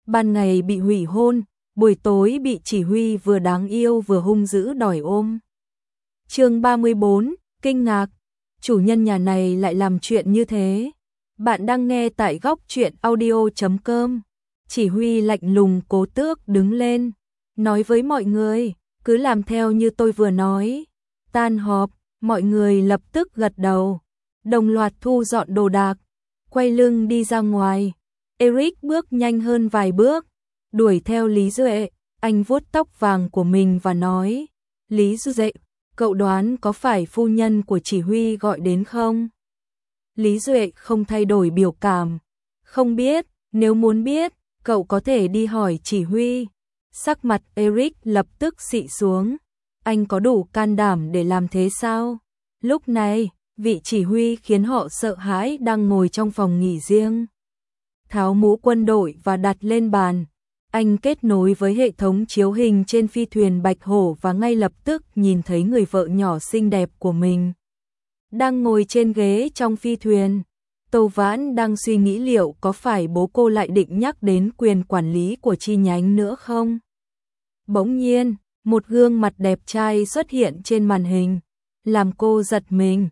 ban ngày bị hủy hôn, buổi tối bị chỉ huy vừa đáng yêu vừa hung dữ đòi ôm. Chương 34, kinh ngạc, chủ nhân nhà này lại làm chuyện như thế. Bạn đang nghe tại góc truyện audio.com. Chỉ huy lạnh lùng Cố Tước đứng lên, nói với mọi người, cứ làm theo như tôi vừa nói. Tan họp, mọi người lập tức gật đầu, đồng loạt thu dọn đồ đạc, quay lưng đi ra ngoài. Eric bước nhanh hơn vài bước, đuổi theo Lý Duệ, anh vuốt tóc vàng của mình và nói, Lý Duệ, cậu đoán có phải phu nhân của chỉ huy gọi đến không? Lý Duệ không thay đổi biểu cảm, không biết, nếu muốn biết, cậu có thể đi hỏi chỉ huy. Sắc mặt Eric lập tức xị xuống, anh có đủ can đảm để làm thế sao? Lúc này, vị chỉ huy khiến họ sợ hãi đang ngồi trong phòng nghỉ riêng. Tháo mũ quân đội và đặt lên bàn. Anh kết nối với hệ thống chiếu hình trên phi thuyền Bạch Hổ và ngay lập tức nhìn thấy người vợ nhỏ xinh đẹp của mình đang ngồi trên ghế trong phi thuyền. Tô Vãn đang suy nghĩ liệu có phải bố cô lại định nhắc đến quyền quản lý của chi nhánh nữa không? Bỗng nhiên, một gương mặt đẹp trai xuất hiện trên màn hình, làm cô giật mình.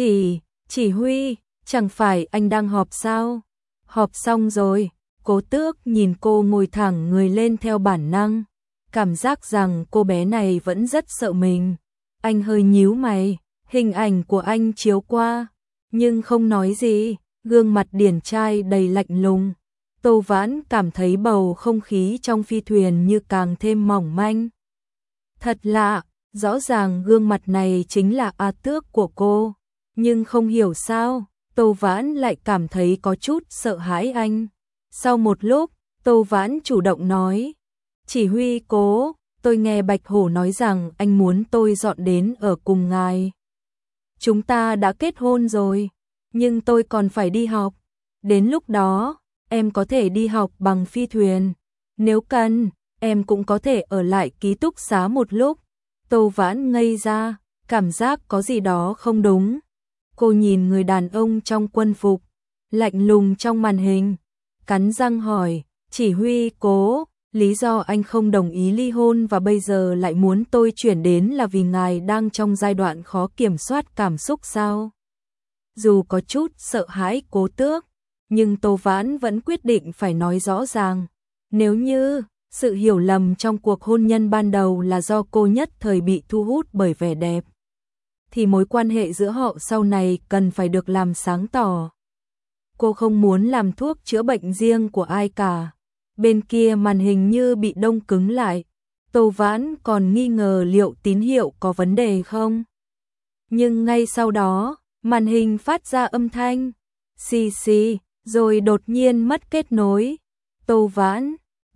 Chỉ huy, chẳng phải anh đang họp sao? Họp xong rồi. Cố Tước nhìn cô ngồi thẳng người lên theo bản năng, cảm giác rằng cô bé này vẫn rất sợ mình. Anh hơi nhíu mày, hình ảnh của anh chiếu qua, nhưng không nói gì, gương mặt điển trai đầy lạnh lùng. Tô Vãn cảm thấy bầu không khí trong phi thuyền như càng thêm mỏng manh. Thật lạ, rõ ràng gương mặt này chính là A Tước của cô, nhưng không hiểu sao, Tô Vãn lại cảm thấy có chút sợ hãi anh. Sau một lúc, Tô Vãn chủ động nói, chỉ huy Cố, tôi nghe Bạch Hổ nói rằng anh muốn tôi dọn đến ở cùng ngài. Chúng ta đã kết hôn rồi, nhưng tôi còn phải đi học. Đến lúc đó, em có thể đi học bằng phi thuyền. Nếu cần, em cũng có thể ở lại ký túc xá một lúc. Tô Vãn ngây ra, cảm giác có gì đó không đúng. Cô nhìn người đàn ông trong quân phục, lạnh lùng trong màn hình, cắn răng hỏi, chỉ huy Cố, lý do anh không đồng ý ly hôn và bây giờ lại muốn tôi chuyển đến là vì ngài đang trong giai đoạn khó kiểm soát cảm xúc sao? Dù có chút sợ hãi Cố Tước, nhưng Tô Vãn vẫn quyết định phải nói rõ ràng. Nếu như sự hiểu lầm trong cuộc hôn nhân ban đầu là do cô nhất thời bị thu hút bởi vẻ đẹp, thì mối quan hệ giữa họ sau này cần phải được làm sáng tỏ. Cô không muốn làm thuốc chữa bệnh riêng của ai cả. Bên kia màn hình như bị đông cứng lại. Tô Vãn còn nghi ngờ liệu tín hiệu có vấn đề không. Nhưng ngay sau đó, màn hình phát ra âm thanh xì xì, rồi đột nhiên mất kết nối. Tô Vãn,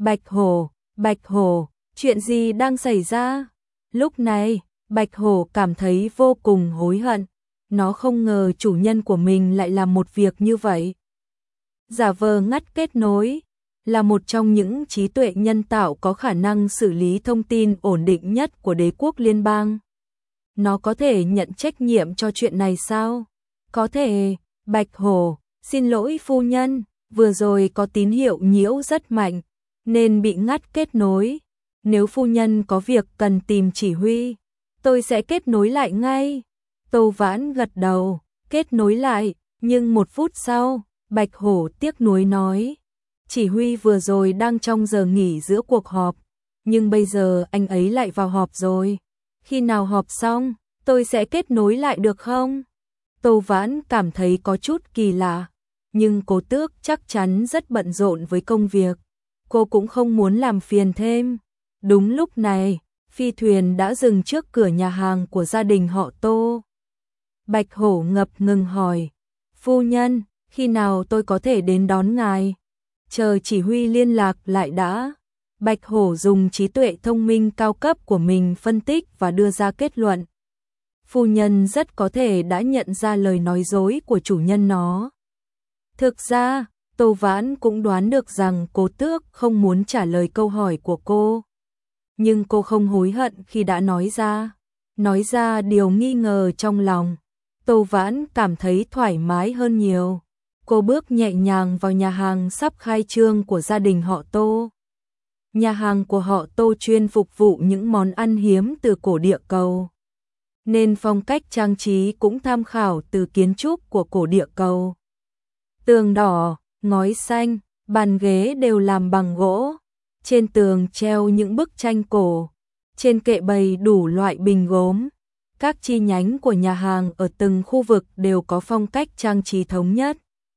Bạch Hổ, chuyện gì đang xảy ra? Lúc này, Bạch Hổ cảm thấy vô cùng hối hận. Nó không ngờ chủ nhân của mình lại làm một việc như vậy. Giả vờ ngắt kết nối là một trong những trí tuệ nhân tạo có khả năng xử lý thông tin ổn định nhất của đế quốc liên bang. Nó có thể nhận trách nhiệm cho chuyện này sao? Có thể. Bạch Hổ, xin lỗi phu nhân, vừa rồi có tín hiệu nhiễu rất mạnh, nên bị ngắt kết nối. Nếu phu nhân có việc cần tìm chỉ huy, tôi sẽ kết nối lại ngay. Tô Vãn gật đầu, kết nối lại, nhưng một phút sau, Bạch Hổ tiếc nuối nói, chỉ huy vừa rồi đang trong giờ nghỉ giữa cuộc họp, nhưng bây giờ anh ấy lại vào họp rồi. Khi nào họp xong, tôi sẽ kết nối lại được không? Tô Vãn cảm thấy có chút kỳ lạ, nhưng Cố Tước chắc chắn rất bận rộn với công việc. Cô cũng không muốn làm phiền thêm. Đúng lúc này, phi thuyền đã dừng trước cửa nhà hàng của gia đình họ Tô. Bạch Hổ ngập ngừng hỏi, phu nhân, khi nào tôi có thể đến đón ngài? Chờ chỉ huy liên lạc lại đã. Bạch Hổ dùng trí tuệ thông minh cao cấp của mình phân tích và đưa ra kết luận. Phu nhân rất có thể đã nhận ra lời nói dối của chủ nhân nó. Thực ra, Tô Vãn cũng đoán được rằng Cố Tước không muốn trả lời câu hỏi của cô. Nhưng cô không hối hận khi đã nói ra điều nghi ngờ trong lòng. Tô Vãn cảm thấy thoải mái hơn nhiều. Cô bước nhẹ nhàng vào nhà hàng sắp khai trương của gia đình họ Tô. Nhà hàng của họ Tô chuyên phục vụ những món ăn hiếm từ cổ địa cầu, nên phong cách trang trí cũng tham khảo từ kiến trúc của cổ địa cầu. Tường đỏ, ngói xanh, bàn ghế đều làm bằng gỗ. Trên tường treo những bức tranh cổ, trên kệ bày đủ loại bình gốm. Các chi nhánh của nhà hàng ở từng khu vực đều có phong cách trang trí thống nhất.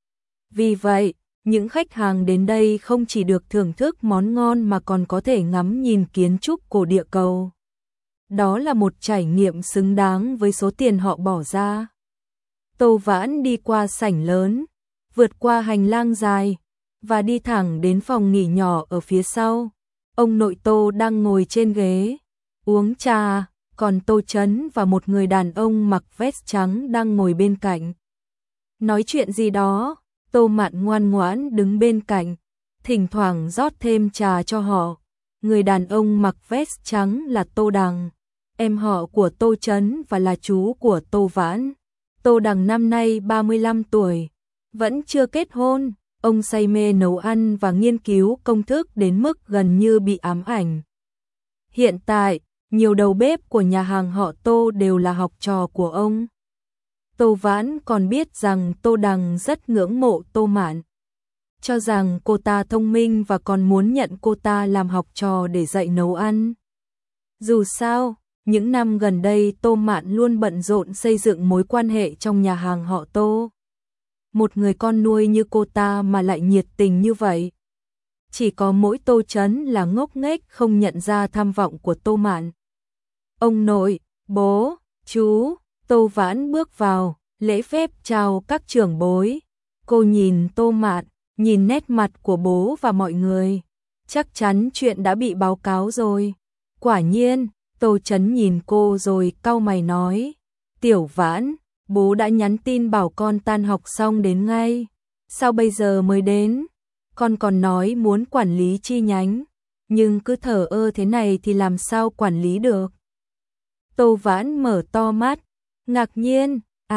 Vì vậy, những khách hàng đến đây không chỉ được thưởng thức món ngon mà còn có thể ngắm nhìn kiến trúc cổ địa cầu. Đó là một trải nghiệm xứng đáng với số tiền họ bỏ ra. Tô Vãn đi qua sảnh lớn, vượt qua hành lang dài và đi thẳng đến phòng nghỉ nhỏ ở phía sau. Ông nội Tô đang ngồi trên ghế uống trà, còn Tô Chấn và một người đàn ông mặc vest trắng đang ngồi bên cạnh. Nói chuyện gì đó, Tô Mạn ngoan ngoãn đứng bên cạnh, thỉnh thoảng rót thêm trà cho họ. Người đàn ông mặc vest trắng là Tô Đằng, em họ của Tô Chấn và là chú của Tô Vãn. Tô Đằng năm nay 35 tuổi, vẫn chưa kết hôn. Ông say mê nấu ăn và nghiên cứu công thức đến mức gần như bị ám ảnh. Hiện tại, nhiều đầu bếp của nhà hàng họ Tô đều là học trò của ông. Tô Vãn còn biết rằng Tô Đằng rất ngưỡng mộ Tô Mạn, cho rằng cô ta thông minh và còn muốn nhận cô ta làm học trò để dạy nấu ăn. Dù sao, những năm gần đây Tô Mạn luôn bận rộn xây dựng mối quan hệ trong nhà hàng họ Tô. Một người con nuôi như cô ta mà lại nhiệt tình như vậy. Chỉ có mỗi Tô Chấn là ngốc nghếch không nhận ra tham vọng của Tô Mạn. Ông nội, bố, chú, Tô Vãn bước vào, lễ phép chào các trưởng bối. Cô nhìn Tô Mạn, nhìn nét mặt của bố và mọi người. Chắc chắn chuyện đã bị báo cáo rồi. Quả nhiên, Tô Chấn nhìn cô rồi cau mày nói. Tiểu Vãn, bố đã nhắn tin bảo con tan học xong đến ngay. Sao bây giờ mới đến? Con còn nói muốn quản lý chi nhánh, nhưng cứ thờ ơ thế này thì làm sao quản lý được? Tô Vãn mở to mắt, ngạc nhiên,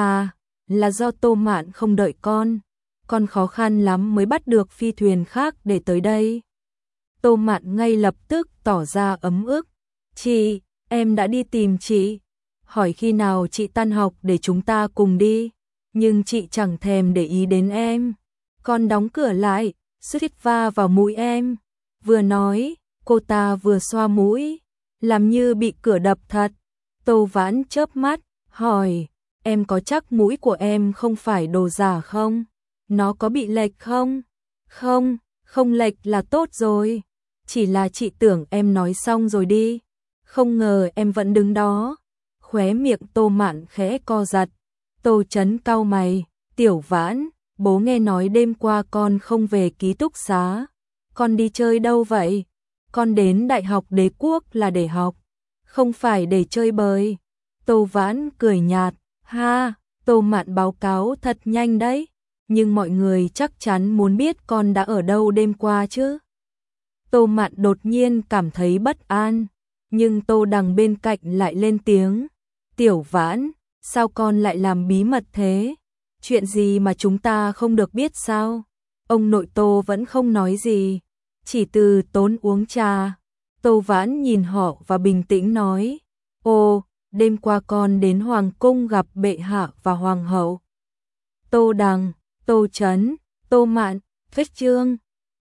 là do Tô Mạn không đợi con khó khăn lắm mới bắt được phi thuyền khác để tới đây. Tô Mạn ngay lập tức tỏ ra ấm ức. Chị, em đã đi tìm chị, hỏi khi nào chị tan học để chúng ta cùng đi, nhưng chị chẳng thèm để ý đến em. Con đóng cửa lại, suýt va vào mũi em. Vừa nói, cô ta vừa xoa mũi, làm như bị cửa đập thật. Tô Vãn chớp mắt, hỏi, em có chắc mũi của em không phải đồ giả không? Nó có bị lệch không? Không, không lệch là tốt rồi. Chỉ là chị tưởng em nói xong rồi đi. Không ngờ em vẫn đứng đó. Khóe miệng Tô Mạn khẽ co giật. Tô Chấn cau mày, Tiểu Vãn, bố nghe nói đêm qua con không về ký túc xá. Con đi chơi đâu vậy? Con đến Đại học Đế Quốc là để học, không phải để chơi bời. Tô Vãn cười nhạt, ha, Tô Mạn báo cáo thật nhanh đấy, nhưng mọi người chắc chắn muốn biết con đã ở đâu đêm qua chứ. Tô Mạn đột nhiên cảm thấy bất an, nhưng Tô Đằng bên cạnh lại lên tiếng, Tiểu Vãn, sao con lại làm bí mật thế? Chuyện gì mà chúng ta không được biết sao? Ông nội Tô vẫn không nói gì, chỉ từ tốn uống trà. Tô Vãn nhìn họ và bình tĩnh nói, ồ, đêm qua con đến Hoàng cung gặp bệ hạ và Hoàng hậu. Tô Đằng, Tô Chấn, Tô Mạn, kết chương.